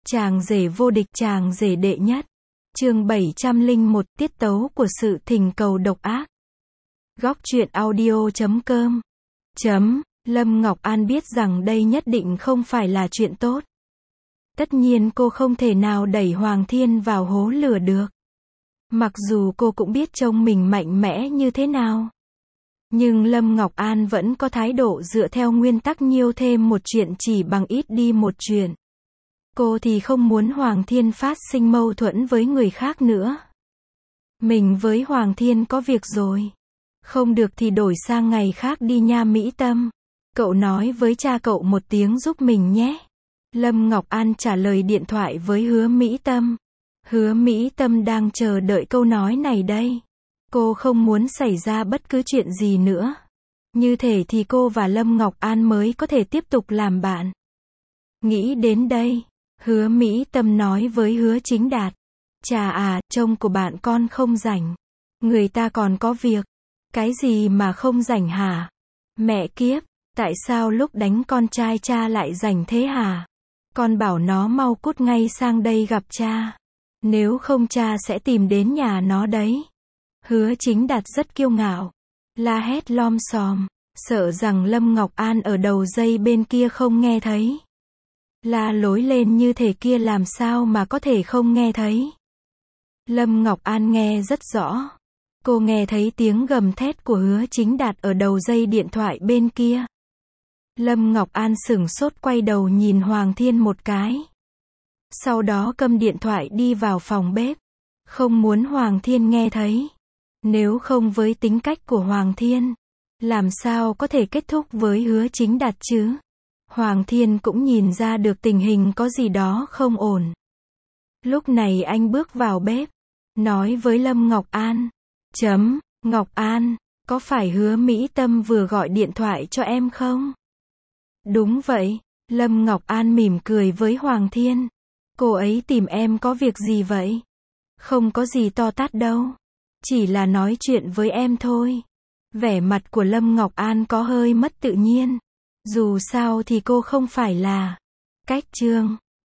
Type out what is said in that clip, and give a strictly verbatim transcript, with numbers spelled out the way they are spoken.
Chàng rể vô địch, chàng rể đệ nhất. Chương bảy trăm lẻ một, tiết tấu của sự thỉnh cầu độc ác. Góc truyện audio chấm com. Chấm, Lâm Ngọc An biết rằng đây nhất định không phải là chuyện tốt. Tất nhiên cô không thể nào đẩy Hoàng Thiên vào hố lửa được. Mặc dù cô cũng biết trông mình mạnh mẽ như thế nào. Nhưng Lâm Ngọc An vẫn có thái độ dựa theo nguyên tắc nhiều thêm một chuyện chỉ bằng ít đi một chuyện. Cô thì không muốn Hoàng Thiên phát sinh mâu thuẫn với người khác nữa. Mình với Hoàng Thiên có việc rồi. Không được thì đổi sang ngày khác đi nha Mỹ Tâm. Cậu nói với cha cậu một tiếng giúp mình nhé. Lâm Ngọc An trả lời điện thoại với Hứa Mỹ Tâm. Hứa Mỹ Tâm đang chờ đợi câu nói này đây. Cô không muốn xảy ra bất cứ chuyện gì nữa. Như thế thì cô và Lâm Ngọc An mới có thể tiếp tục làm bạn. Nghĩ đến đây, Hứa Mỹ Tâm nói với Hứa Chính Đạt. Chà à, chồng của bạn con không rảnh. Người ta còn có việc. Cái gì mà không rảnh hả? Mẹ kiếp, tại sao lúc đánh con trai cha lại rảnh thế hả? Con bảo nó mau cút ngay sang đây gặp cha. Nếu không cha sẽ tìm đến nhà nó đấy. Hứa Chính Đạt rất kiêu ngạo. La hét lom xòm, sợ rằng Lâm Ngọc An ở đầu dây bên kia không nghe thấy. La lối lên như thế kia làm sao mà có thể không nghe thấy. Lâm Ngọc An nghe rất rõ. Cô nghe thấy tiếng gầm thét của Hứa Chính Đạt ở đầu dây điện thoại bên kia. Lâm Ngọc An sửng sốt quay đầu nhìn Hoàng Thiên một cái. Sau đó cầm điện thoại đi vào phòng bếp. Không muốn Hoàng Thiên nghe thấy. Nếu không với tính cách của Hoàng Thiên, làm sao có thể kết thúc với Hứa Chính Đạt chứ? Hoàng Thiên cũng nhìn ra được tình hình có gì đó không ổn. Lúc này anh bước vào bếp, nói với Lâm Ngọc An. Chấm, Ngọc An, có phải Hứa Mỹ Tâm vừa gọi điện thoại cho em không? Đúng vậy, Lâm Ngọc An mỉm cười với Hoàng Thiên. Cô ấy tìm em có việc gì vậy? Không có gì to tát đâu. Chỉ là nói chuyện với em thôi. Vẻ mặt của Lâm Ngọc An có hơi mất tự nhiên. Dù sao thì cô không phải là cách chương.